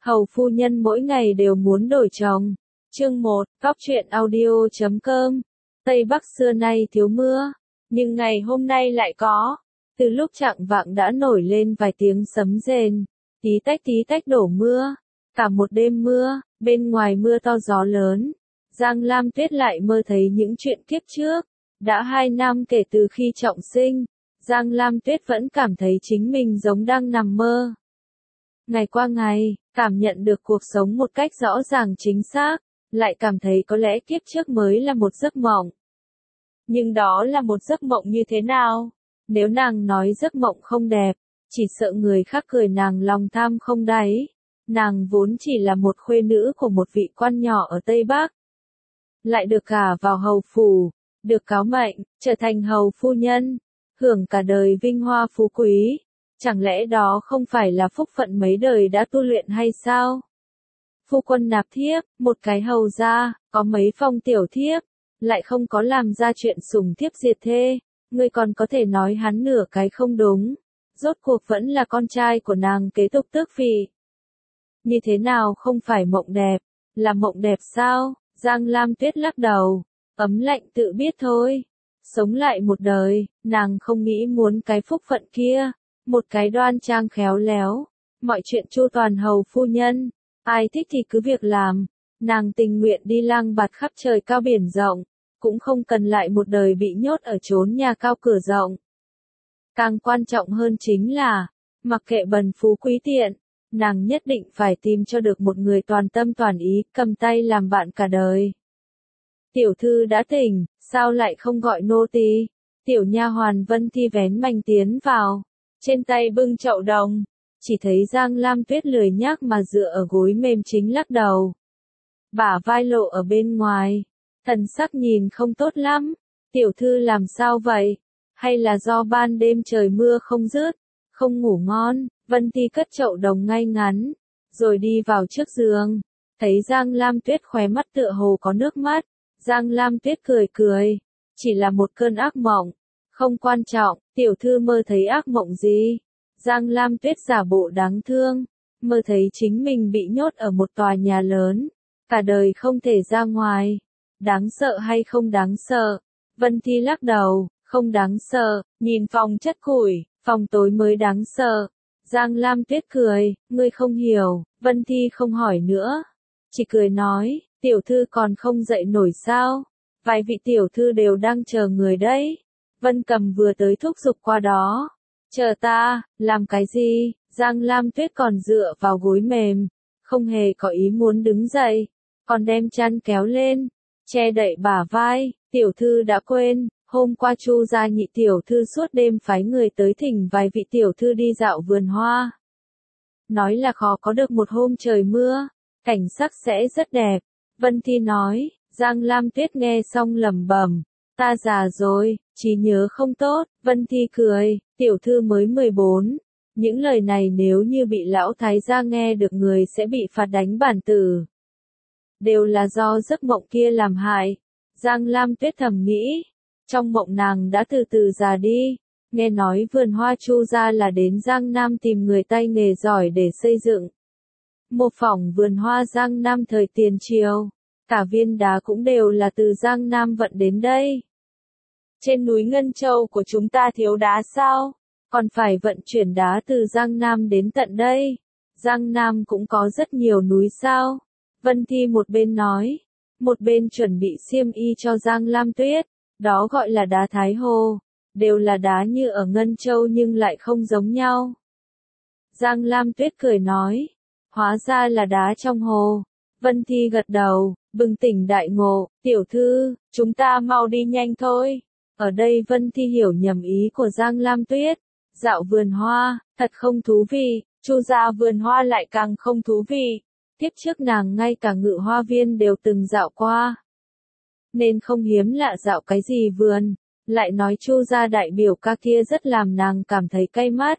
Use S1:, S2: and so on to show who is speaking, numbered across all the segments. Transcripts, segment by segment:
S1: Hầu phu nhân mỗi ngày đều muốn đổi chồng. Chương 1, Góc truyện audio.com. Tây Bắc xưa nay thiếu mưa, nhưng ngày hôm nay lại có. Từ lúc chạng vạng đã nổi lên vài tiếng sấm rền, tí tách đổ mưa. Cả một đêm mưa, bên ngoài mưa to gió lớn. Giang Lam Tuyết lại mơ thấy những chuyện kiếp trước. Đã 2 năm kể từ khi trọng sinh, Giang Lam Tuyết vẫn cảm thấy chính mình giống đang nằm mơ. Ngày qua ngày, cảm nhận được cuộc sống một cách rõ ràng chính xác, lại cảm thấy có lẽ kiếp trước mới là một giấc mộng. Nhưng đó là một giấc mộng như thế nào? Nếu nàng nói giấc mộng không đẹp, chỉ sợ người khác cười nàng lòng tham không đáy. Nàng vốn chỉ là một khuê nữ của một vị quan nhỏ ở Tây Bắc. Lại được gả vào hầu phủ, được cáo mệnh, trở thành hầu phu nhân, hưởng cả đời vinh hoa phú quý. Chẳng lẽ đó không phải là phúc phận mấy đời đã tu luyện hay sao? Phu quân nạp thiếp, một cái hầu gia, có mấy phong tiểu thiếp, lại không có làm ra chuyện sủng thiếp diệt thê, ngươi còn có thể nói hắn nửa cái không đúng. Rốt cuộc vẫn là con trai của nàng kế tục tước vị. Như thế nào không phải mộng đẹp, là mộng đẹp sao? Giang Lam Tuyết lắc đầu, ấm lạnh tự biết thôi. Sống lại một đời, nàng không nghĩ muốn cái phúc phận kia. Một cái đoan trang khéo léo, mọi chuyện chu toàn hầu phu nhân, ai thích thì cứ việc làm, nàng tình nguyện đi lang bạt khắp trời cao biển rộng, cũng không cần lại một đời bị nhốt ở chốn nhà cao cửa rộng. Càng quan trọng hơn chính là, mặc kệ bần phú quý tiện, nàng nhất định phải tìm cho được một người toàn tâm toàn ý, cầm tay làm bạn cả đời. Tiểu thư đã tỉnh, sao lại không gọi nô tỳ? Tiểu nha hoàn Vân Thi vén mành tiến vào. Trên tay bưng chậu đồng, chỉ thấy Giang Lam Tuyết lười nhác mà dựa ở gối mềm chính lắc đầu. Bả vai lộ ở bên ngoài, thần sắc nhìn không tốt lắm. Tiểu thư làm sao vậy? Hay là do ban đêm trời mưa không dứt, không ngủ ngon? Vân Thi cất chậu đồng ngay ngắn, rồi đi vào trước giường. Thấy Giang Lam Tuyết khóe mắt tựa hồ có nước mắt. Giang Lam Tuyết cười, chỉ là một cơn ác mộng. Không quan trọng, tiểu thư mơ thấy ác mộng gì? Giang Lam Tuyết giả bộ đáng thương, mơ thấy chính mình bị nhốt ở một tòa nhà lớn, cả đời không thể ra ngoài. Đáng sợ hay không đáng sợ? Vân Thi lắc đầu, không đáng sợ, nhìn phòng chất củi, phòng tối mới đáng sợ. Giang Lam Tuyết cười, ngươi không hiểu. Vân Thi không hỏi nữa, chỉ cười nói, tiểu thư còn không dậy nổi sao? Vài vị tiểu thư đều đang chờ người đấy. Vân Cầm vừa tới thúc giục qua đó. Chờ ta, làm cái gì? Giang Lam Tuyết còn dựa vào gối mềm, không hề có ý muốn đứng dậy, còn đem chăn kéo lên, che đậy bả vai. Tiểu thư đã quên, hôm qua Chu gia nhị tiểu thư suốt đêm phái người tới thỉnh vài vị tiểu thư đi dạo vườn hoa. Nói là khó có được một hôm trời mưa, cảnh sắc sẽ rất đẹp. Vân Thi nói. Giang Lam Tuyết nghe xong lẩm bẩm, ta già rồi, trí nhớ không tốt. Vân Thi cười, tiểu thư mới 14. Những lời này nếu như bị lão thái gia nghe được người sẽ bị phạt đánh bản tử. Đều là do giấc mộng kia làm hại. Giang Lam Tuyết thầm nghĩ, trong mộng nàng đã từ từ già đi. Nghe nói vườn hoa Chu gia là đến Giang Nam tìm người tay nghề giỏi để xây dựng. Mô phỏng vườn hoa Giang Nam thời tiền triều. Cả viên đá cũng đều là từ Giang Nam vận đến đây. Trên núi Ngân Châu của chúng ta thiếu đá sao? Còn phải vận chuyển đá từ Giang Nam đến tận đây. Giang Nam cũng có rất nhiều núi sao? Vân Thi một bên nói, một bên chuẩn bị xiêm y cho Giang Lam Tuyết. Đó gọi là đá Thái Hồ. Đều là đá như ở Ngân Châu nhưng lại không giống nhau. Giang Lam Tuyết cười nói, hóa ra là đá trong hồ. Vân Thi gật đầu, bừng tỉnh đại ngộ, tiểu thư, chúng ta mau đi nhanh thôi. Ở đây Vân Thi hiểu nhầm ý của Giang Lam Tuyết. Dạo vườn hoa, thật không thú vị. Chu gia vườn hoa lại càng không thú vị. Tiếp trước nàng ngay cả Ngự Hoa Viên đều từng dạo qua, nên không hiếm lạ dạo cái gì vườn. Lại nói Chu gia đại biểu ca kia rất làm nàng cảm thấy cay mắt.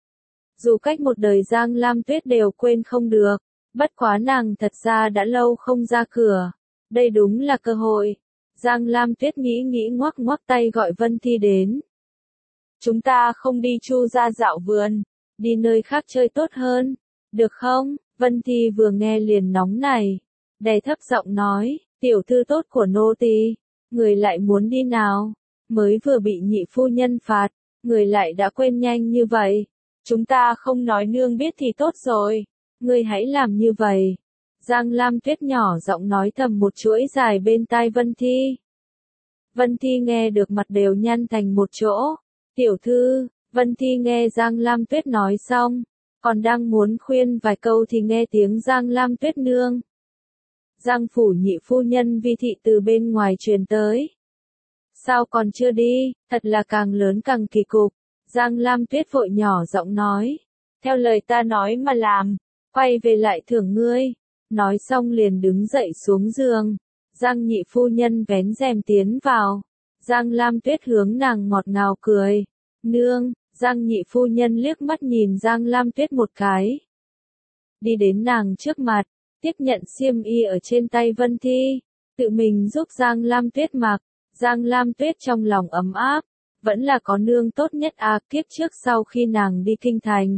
S1: Dù cách một đời Giang Lam Tuyết đều quên không được. Bất quá nàng thật ra đã lâu không ra cửa. Đây đúng là cơ hội. Giang Lam Tuyết nghĩ ngoắc tay gọi Vân Thi đến. Chúng ta không đi Chu gia dạo vườn, đi nơi khác chơi tốt hơn, được không? Vân Thi vừa nghe liền nóng này, đè thấp giọng nói, tiểu thư tốt của nô tỳ, người lại muốn đi nào? Mới vừa bị nhị phu nhân phạt, người lại đã quên nhanh như vậy. Chúng ta không nói nương biết thì tốt rồi, người hãy làm như vậy. Giang Lam Tuyết nhỏ giọng nói thầm một chuỗi dài bên tai Vân Thi. Vân Thi nghe được mặt đều nhăn thành một chỗ. Tiểu thư, Vân Thi nghe Giang Lam Tuyết nói xong, còn đang muốn khuyên vài câu thì nghe tiếng Giang Lam Tuyết nương. Giang phủ nhị phu nhân Vi thị từ bên ngoài truyền tới. Sao còn chưa đi, thật là càng lớn càng kỳ cục. Giang Lam Tuyết vội nhỏ giọng nói. Theo lời ta nói mà làm, quay về lại thưởng ngươi. Nói xong liền đứng dậy xuống giường. Giang nhị phu nhân vén rèm tiến vào. Giang Lam Tuyết hướng nàng ngọt ngào cười. Nương, Giang nhị phu nhân liếc mắt nhìn Giang Lam Tuyết một cái. Đi đến nàng trước mặt, tiếp nhận xiêm y ở trên tay Vân Thi. Tự mình giúp Giang Lam Tuyết mặc. Giang Lam Tuyết trong lòng ấm áp. Vẫn là có nương tốt nhất à, kiếp trước sau khi nàng đi kinh thành.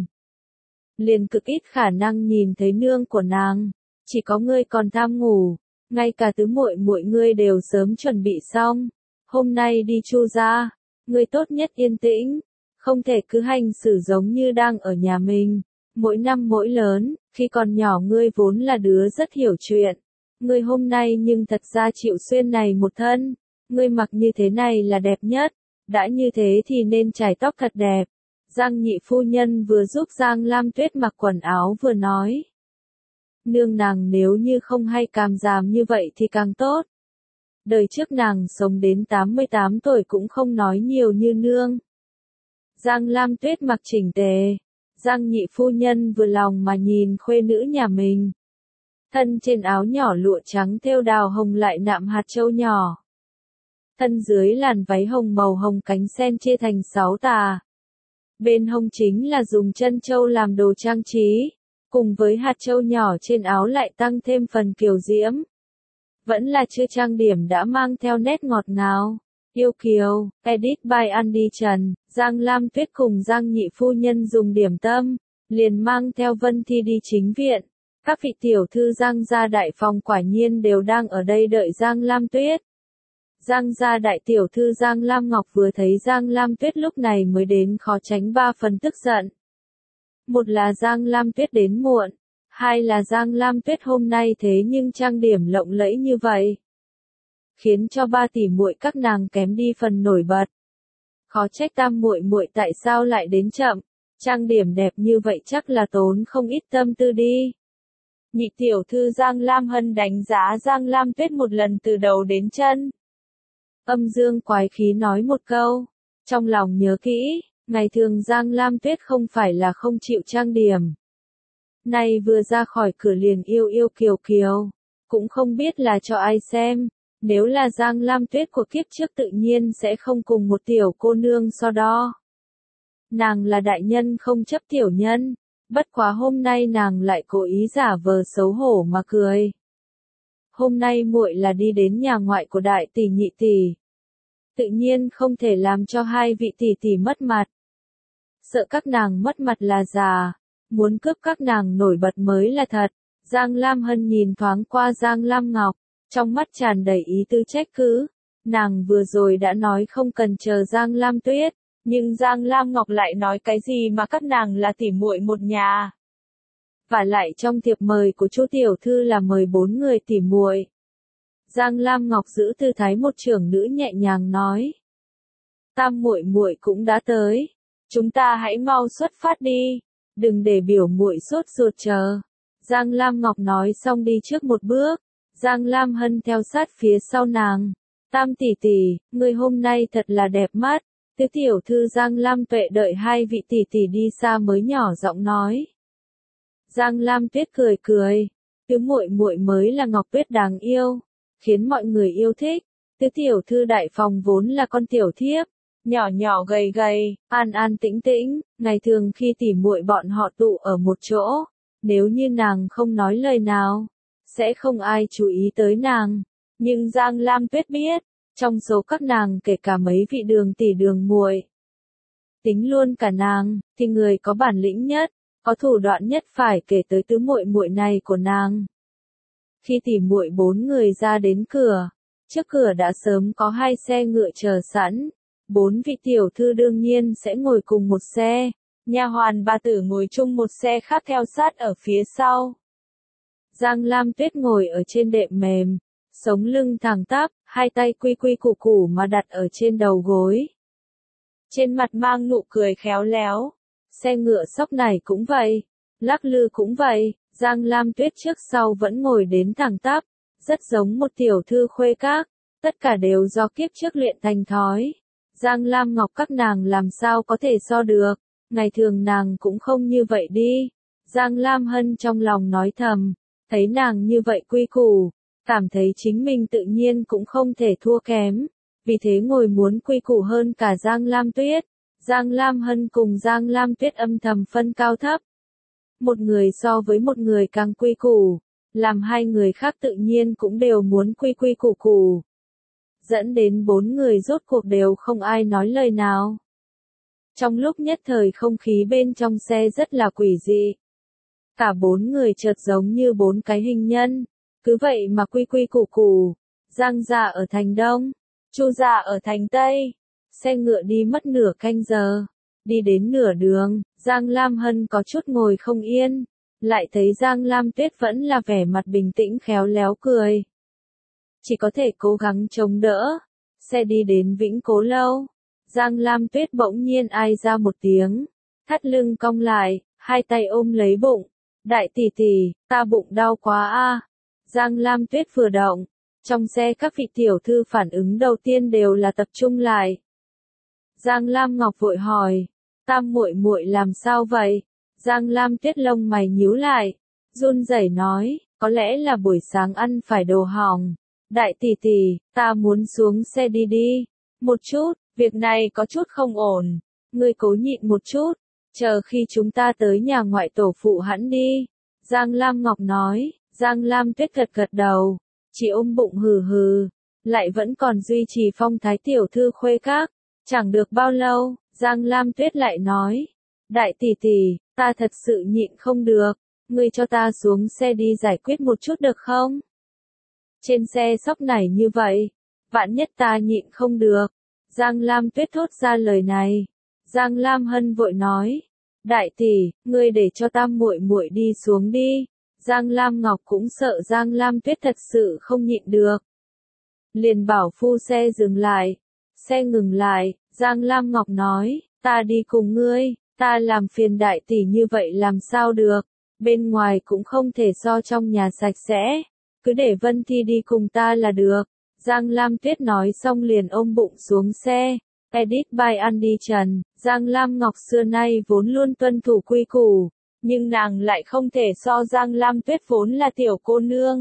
S1: Liền cực ít khả năng nhìn thấy nương của nàng. Chỉ có ngươi còn tham ngủ. Ngay cả tứ muội muội ngươi đều sớm chuẩn bị xong. Hôm nay đi Chu gia, ngươi tốt nhất yên tĩnh. Không thể cứ hành xử giống như đang ở nhà mình. Mỗi năm mỗi lớn, khi còn nhỏ ngươi vốn là đứa rất hiểu chuyện. Ngươi hôm nay nhưng thật ra chịu xuyên này một thân. Ngươi mặc như thế này là đẹp nhất. Đã như thế thì nên chải tóc thật đẹp. Giang nhị phu nhân vừa giúp Giang Lam Tuyết mặc quần áo vừa nói. Nương nàng nếu như không hay càm giảm như vậy thì càng tốt. Đời trước nàng sống đến 88 tuổi cũng không nói nhiều như nương. Giang Lam Tuyết mặc chỉnh tề. Giang nhị phu nhân vừa lòng mà nhìn khuê nữ nhà mình. Thân trên áo nhỏ lụa trắng thêu đào hồng lại nạm hạt châu nhỏ. Thân dưới làn váy hồng màu hồng cánh sen chia thành 6 tà. Bên hông chính là dùng chân châu làm đồ trang trí, cùng với hạt châu nhỏ trên áo lại tăng thêm phần kiều diễm. Vẫn là chưa trang điểm đã mang theo nét ngọt ngào, yêu kiều. Edit by Andy Trần. Giang Lam Tuyết cùng Giang nhị phu nhân dùng điểm tâm, liền mang theo Vân Thi đi chính viện. Các vị tiểu thư Giang gia đại phòng quả nhiên đều đang ở đây đợi Giang Lam Tuyết. Giang gia đại tiểu thư Giang Lam Ngọc vừa thấy Giang Lam Tuyết lúc này mới đến khó tránh 3 phần tức giận. Một là Giang Lam Tuyết đến muộn, hai là Giang Lam Tuyết hôm nay thế nhưng trang điểm lộng lẫy như vậy, khiến cho ba tỷ muội các nàng kém đi phần nổi bật. Khó trách tam muội muội tại sao lại đến chậm, trang điểm đẹp như vậy chắc là tốn không ít tâm tư đi. Nhị tiểu thư Giang Lam Hân đánh giá Giang Lam Tuyết một lần từ đầu đến chân. Âm dương quái khí nói một câu, trong lòng nhớ kỹ, ngày thường Giang Lam Tuyết không phải là không chịu trang điểm. Này vừa ra khỏi cửa liền yêu yêu kiều kiều, cũng không biết là cho ai xem, nếu là Giang Lam Tuyết của kiếp trước tự nhiên sẽ không cùng một tiểu cô nương so đo. Nàng là đại nhân không chấp tiểu nhân, bất quá hôm nay nàng lại cố ý giả vờ xấu hổ mà cười. Hôm nay muội là đi đến nhà ngoại của đại tỷ nhị tỷ. Tự nhiên không thể làm cho hai vị tỷ tỷ mất mặt. Sợ các nàng mất mặt là già, muốn cướp các nàng nổi bật mới là thật. Giang Lam Hân nhìn thoáng qua Giang Lam Ngọc, trong mắt tràn đầy ý tứ trách cứ. Nàng vừa rồi đã nói không cần chờ Giang Lam Tuyết, nhưng Giang Lam Ngọc lại nói cái gì mà các nàng là tỷ muội một nhà. Và lại trong thiệp mời của Chu tiểu thư là mời 4 người tỷ muội. Giang Lam Ngọc giữ tư thái một trưởng nữ nhẹ nhàng nói. Tam muội muội cũng đã tới. Chúng ta hãy mau xuất phát đi. Đừng để biểu muội sốt ruột chờ. Giang Lam Ngọc nói xong đi trước một bước. Giang Lam Hân theo sát phía sau nàng. Tam tỷ tỷ, người hôm nay thật là đẹp mắt. Tứ tiểu thư Giang Lam Tuệ đợi hai vị tỷ tỷ đi xa mới nhỏ giọng nói. Giang Lam Tuyết cười cười. Tứ muội muội mới là Ngọc Tuyết đáng yêu, khiến mọi người yêu thích. Tứ tiểu thư đại phòng vốn là con tiểu thiếp, nhỏ nhỏ gầy gầy, an an tĩnh tĩnh, ngày thường khi tỉ muội bọn họ tụ ở một chỗ, nếu như nàng không nói lời nào, sẽ không ai chú ý tới nàng. Nhưng Giang Lam Tuyết biết, trong số các nàng kể cả mấy vị đường tỷ đường muội, tính luôn cả nàng, thì người có bản lĩnh nhất, Có thủ đoạn nhất phải kể tới tứ muội muội này của nàng. Khi tỉ muội 4 người ra đến cửa, trước cửa đã sớm có 2 xe ngựa chờ sẵn. 4 vị tiểu thư đương nhiên sẽ ngồi cùng một xe, nha hoàn bà tử ngồi chung một xe khác theo sát ở phía sau. Giang Lam Tuyết ngồi ở trên đệm mềm, sống lưng thẳng tắp, hai tay quy quy củ củ mà đặt ở trên đầu gối. Trên mặt mang nụ cười khéo léo. Xe ngựa sóc này cũng vậy, lắc lư cũng vậy, Giang Lam Tuyết trước sau vẫn ngồi đến thẳng tắp, rất giống một tiểu thư khuê các, tất cả đều do kiếp trước luyện thành thói. Giang Lam Ngọc các nàng làm sao có thể so được, ngày thường nàng cũng không như vậy đi. Giang Lam Hân trong lòng nói thầm, thấy nàng như vậy quy củ, cảm thấy chính mình tự nhiên cũng không thể thua kém, vì thế ngồi muốn quy củ hơn cả Giang Lam Tuyết. Giang Lam Hân cùng Giang Lam Tuyết âm thầm phân cao thấp. Một người so với một người càng quy củ, làm hai người khác tự nhiên cũng đều muốn quy quy củ củ. Dẫn đến 4 người rốt cuộc đều không ai nói lời nào. Trong lúc nhất thời không khí bên trong xe rất là quỷ dị. Cả 4 người chợt giống như 4 cái hình nhân, cứ vậy mà quy quy củ củ. Giang gia ở thành Đông, Chu gia ở thành Tây. Xe ngựa đi mất nửa canh giờ, đi đến nửa đường, Giang Lam Hân có chút ngồi không yên, lại thấy Giang Lam Tuyết vẫn là vẻ mặt bình tĩnh khéo léo cười. Chỉ có thể cố gắng chống đỡ, xe đi đến Vĩnh Cố Lâu, Giang Lam Tuyết bỗng nhiên ai ra một tiếng, thắt lưng cong lại, hai tay ôm lấy bụng, đại tỷ tỷ, ta bụng đau quá a. Giang Lam Tuyết vừa động, trong xe các vị tiểu thư phản ứng đầu tiên đều là tập trung lại. Giang Lam Ngọc vội hỏi, Tam muội muội làm sao vậy? Giang Lam Tuyết lông mày nhíu lại, run rẩy nói, có lẽ là buổi sáng ăn phải đồ hỏng. Đại tỷ tỷ, ta muốn xuống xe đi đi. Một chút, việc này có chút không ổn. Ngươi cố nhịn một chút, chờ khi chúng ta tới nhà ngoại tổ phụ hẵng đi. Giang Lam Ngọc nói, Giang Lam Tuyết gật gật đầu, chỉ ôm bụng hừ hừ, lại vẫn còn duy trì phong thái tiểu thư khuê các. Chẳng được bao lâu, Giang Lam Tuyết lại nói, đại tỷ tỷ, ta thật sự nhịn không được, ngươi cho ta xuống xe đi giải quyết một chút được không? Trên xe sóc này như vậy, vạn nhất ta nhịn không được. Giang Lam Tuyết thốt ra lời này. Giang Lam Hân vội nói, đại tỷ, ngươi để cho Tam muội muội đi xuống đi. Giang Lam Ngọc cũng sợ Giang Lam Tuyết thật sự không nhịn được. Liền bảo phu xe dừng lại. Xe ngừng lại, Giang Lam Ngọc nói, ta đi cùng ngươi, ta làm phiền đại tỷ như vậy làm sao được, bên ngoài cũng không thể so trong nhà sạch sẽ, cứ để Vân Thi đi cùng ta là được. Giang Lam Tuyết nói xong liền ôm bụng xuống xe. Edit by Andy Trần. Giang Lam Ngọc xưa nay vốn luôn tuân thủ quy củ, nhưng nàng lại không thể so Giang Lam Tuyết vốn là tiểu cô nương.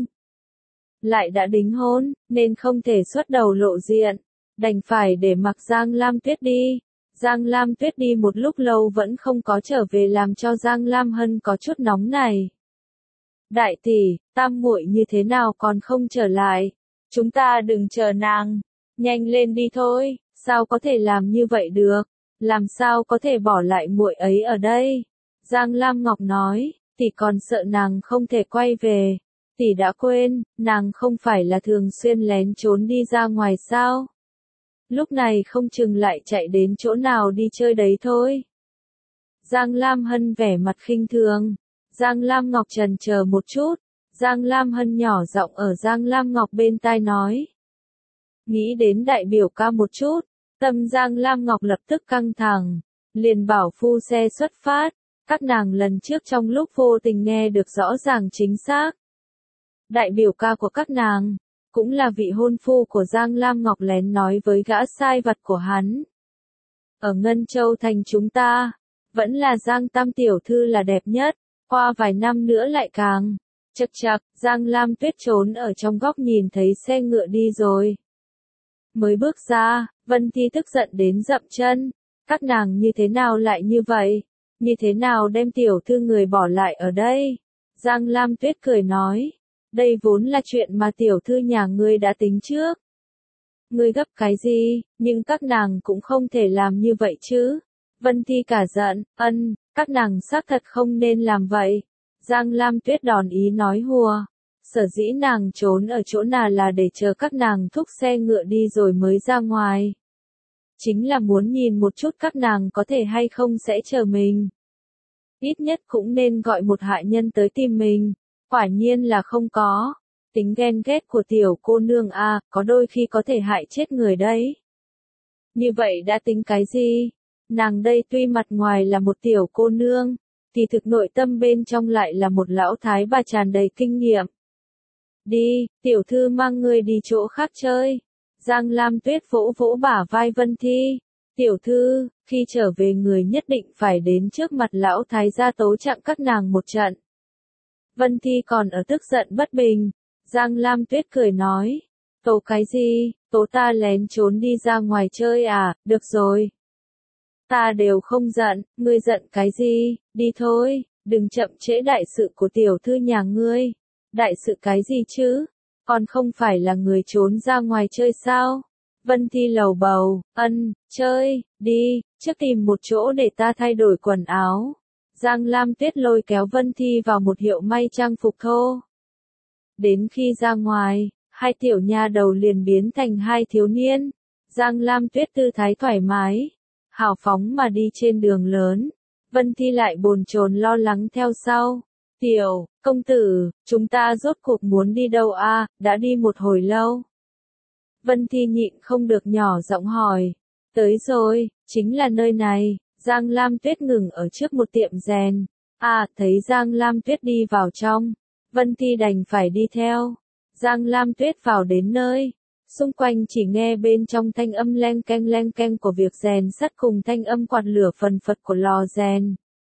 S1: Lại đã đính hôn, nên không thể xuất đầu lộ diện, đành phải để mặc Giang Lam Tuyết đi. Giang Lam Tuyết đi một lúc lâu vẫn không có trở về làm cho Giang Lam Hân có chút nóng này. Đại tỷ, Tam muội như thế nào còn không trở lại? Chúng ta đừng chờ nàng, nhanh lên đi thôi, sao có thể làm như vậy được? Làm sao có thể bỏ lại muội ấy ở đây? Giang Lam Ngọc nói, tỷ còn sợ nàng không thể quay về. Tỷ đã quên, nàng không phải là thường xuyên lén trốn đi ra ngoài sao? Lúc này không chừng lại chạy đến chỗ nào đi chơi đấy thôi. Giang Lam Hân vẻ mặt khinh thường. Giang Lam Ngọc chần chờ một chút. Giang Lam Hân nhỏ giọng ở Giang Lam Ngọc bên tai nói. Nghĩ đến đại biểu ca một chút, tâm Giang Lam Ngọc lập tức căng thẳng, liền bảo phu xe xuất phát. Các nàng lần trước trong lúc vô tình nghe được rõ ràng chính xác. Đại biểu ca của các nàng, cũng là vị hôn phu của Giang Lam Ngọc lén nói với gã sai vặt của hắn. Ở Ngân Châu thành chúng ta, vẫn là Giang Tam tiểu thư là đẹp nhất, qua vài năm nữa lại càng. Chậc chậc, Giang Lam Tuyết trốn ở trong góc nhìn thấy xe ngựa đi rồi. Mới bước ra, Vân Thi tức giận đến dậm chân, các nàng như thế nào lại như vậy, như thế nào đem tiểu thư người bỏ lại ở đây. Giang Lam Tuyết cười nói, đây vốn là chuyện mà tiểu thư nhà ngươi đã tính trước. Ngươi gấp cái gì, nhưng các nàng cũng không thể làm như vậy chứ. Vân Thi cả giận, Các nàng xác thật không nên làm vậy. Giang Lam Tuyết đòn ý nói hùa. Sở dĩ nàng trốn ở chỗ nào là để chờ các nàng thúc xe ngựa đi rồi mới ra ngoài. Chính là muốn nhìn một chút các nàng có thể hay không sẽ chờ mình. Ít nhất cũng nên gọi một hạ nhân tới tìm mình. Quả nhiên là không có. Tính ghen ghét của tiểu cô nương a, có đôi khi có thể hại chết người đấy. Như vậy đã tính cái gì? Nàng đây tuy mặt ngoài là một tiểu cô nương, thì thực nội tâm bên trong lại là một lão thái bà tràn đầy kinh nghiệm. Đi, tiểu thư mang ngươi đi chỗ khác chơi. Giang Lam Tuyết vỗ vỗ bả vai Vân Thi. Tiểu thư, khi trở về người nhất định phải đến trước mặt lão thái gia tấu chặng các nàng một trận. Vân Thi còn ở tức giận bất bình. Giang Lam Tuyết cười nói. Tố cái gì, tố ta lén trốn đi ra ngoài chơi à, được rồi. Ta đều không giận, ngươi giận cái gì, đi thôi, đừng chậm trễ đại sự của tiểu thư nhà ngươi. Đại sự cái gì chứ, còn không phải là người trốn ra ngoài chơi sao? Vân Thi lầu bầu, chơi, đi, trước tìm một chỗ để ta thay đổi quần áo. Giang Lam Tuyết lôi kéo Vân Thi vào một hiệu may trang phục thô. Đến khi ra ngoài, hai tiểu nha đầu liền biến thành hai thiếu niên. Giang Lam Tuyết tư thái thoải mái, hào phóng mà đi trên đường lớn. Vân Thi lại bồn chồn lo lắng theo sau. Tiểu, công tử, chúng ta rốt cuộc muốn đi đâu a? Đã đi một hồi lâu. Vân Thi nhịn không được nhỏ giọng hỏi. Tới rồi, chính là nơi này. Giang Lam Tuyết ngừng ở trước một tiệm rèn. Thấy Giang Lam Tuyết đi vào trong. Vân Thi đành phải đi theo. Giang Lam Tuyết vào đến nơi. Xung quanh chỉ nghe bên trong thanh âm len keng của việc rèn sắt cùng thanh âm quạt lửa phần phật của lò rèn.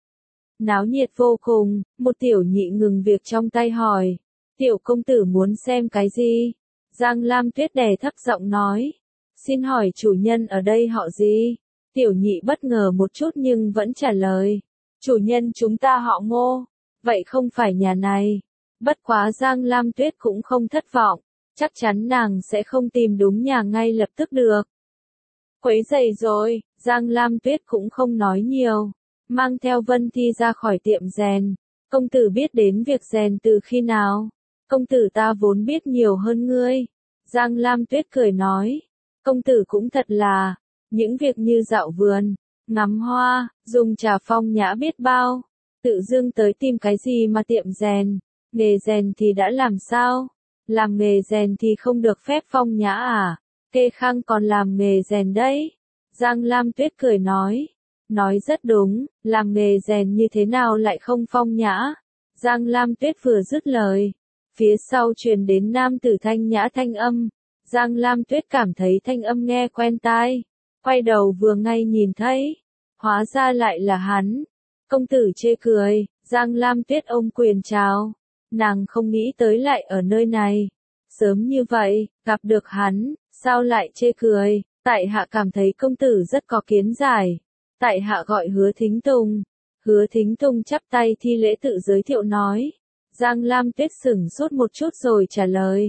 S1: Náo nhiệt vô cùng, một tiểu nhị ngừng việc trong tay hỏi. Tiểu công tử muốn xem cái gì? Giang Lam Tuyết đè thấp giọng nói. Xin hỏi chủ nhân ở đây họ gì? Tiểu nhị bất ngờ một chút nhưng vẫn trả lời. Chủ nhân chúng ta họ Ngô. Vậy không phải nhà này. Bất quá Giang Lam Tuyết cũng không thất vọng. Chắc chắn nàng sẽ không tìm đúng nhà ngay lập tức được. Quấy rầy rồi, Giang Lam Tuyết cũng không nói nhiều. Mang theo Vân Thi ra khỏi tiệm rèn. Công tử biết đến việc rèn từ khi nào? Công tử ta vốn biết nhiều hơn ngươi. Giang Lam Tuyết cười nói. Công tử cũng thật là, những việc như dạo vườn, ngắm hoa, dùng trà phong nhã biết bao. Tự dưng tới tìm cái gì mà tiệm rèn, nghề rèn thì đã làm sao? Làm nghề rèn thì không được phép phong nhã à? Kê Khang còn làm nghề rèn đấy. Giang Lam Tuyết cười nói. Nói rất đúng, làm nghề rèn như thế nào lại không phong nhã? Giang Lam Tuyết vừa dứt lời. Phía sau truyền đến nam tử thanh nhã thanh âm. Giang Lam Tuyết cảm thấy thanh âm nghe quen tai. Quay đầu vừa ngay nhìn thấy. Hóa ra lại là hắn. Công tử chê cười, Giang Lam Tuyết ôm quyền chào. Nàng không nghĩ tới lại ở nơi này. Sớm như vậy, gặp được hắn, sao lại chê cười? Tại hạ cảm thấy công tử rất có kiến giải. Tại hạ gọi Hứa Thính Tùng. Hứa Thính Tùng chắp tay thi lễ tự giới thiệu nói. Giang Lam Tuyết sửng sốt một chút rồi trả lời.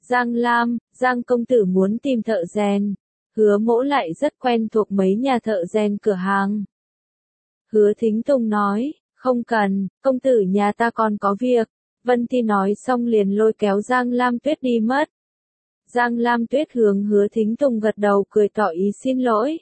S1: Giang công tử muốn tìm thợ rèn. Hứa Mỗ lại rất quen thuộc mấy nhà thợ rèn cửa hàng. Hứa Thính Tùng nói, không cần, công tử nhà ta còn có việc. Vân Thi nói xong liền lôi kéo Giang Lam Tuyết đi mất. Giang Lam Tuyết hướng Hứa Thính Tùng gật đầu cười tỏ ý xin lỗi.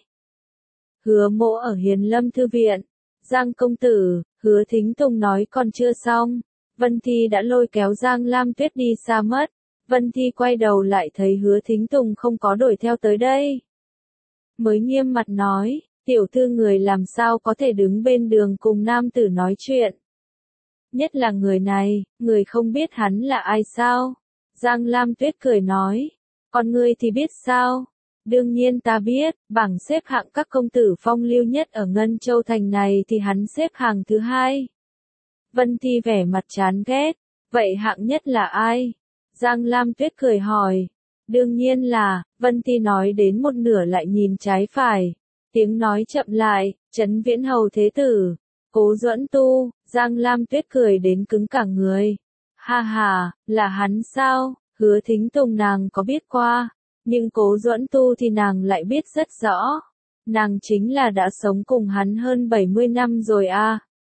S1: Hứa Mỗ ở Hiền Lâm Thư Viện. Giang công tử, Hứa Thính Tùng nói còn chưa xong. Vân Thi đã lôi kéo Giang Lam Tuyết đi xa mất. Vân Thi quay đầu lại thấy Hứa Thính Tùng không có đuổi theo tới đây. Mới nghiêm mặt nói, tiểu thư người làm sao có thể đứng bên đường cùng nam tử nói chuyện. Nhất là người này, người không biết hắn là ai sao? Giang Lam Tuyết cười nói, còn ngươi thì biết sao? Đương nhiên ta biết, bảng xếp hạng các công tử phong lưu nhất ở Ngân Châu Thành này thì hắn xếp hàng thứ 2. Vân Thi vẻ mặt chán ghét, vậy hạng nhất là ai? Giang Lam Tuyết cười hỏi, đương nhiên là, Vân Thi nói đến một nửa lại nhìn trái phải. Tiếng nói chậm lại, Trấn Viễn Hầu Thế Tử, Cố Duẫn Tu. Giang Lam Tuyết cười đến cứng cả người. Ha ha, là hắn sao? Hứa Thính Tùng nàng có biết qua, nhưng Cố Duẫn Tu thì nàng lại biết rất rõ. Nàng chính là đã sống cùng hắn hơn 70 năm rồi à.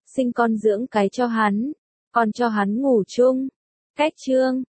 S1: sinh con dưỡng cái cho hắn, còn cho hắn ngủ chung. Cách chương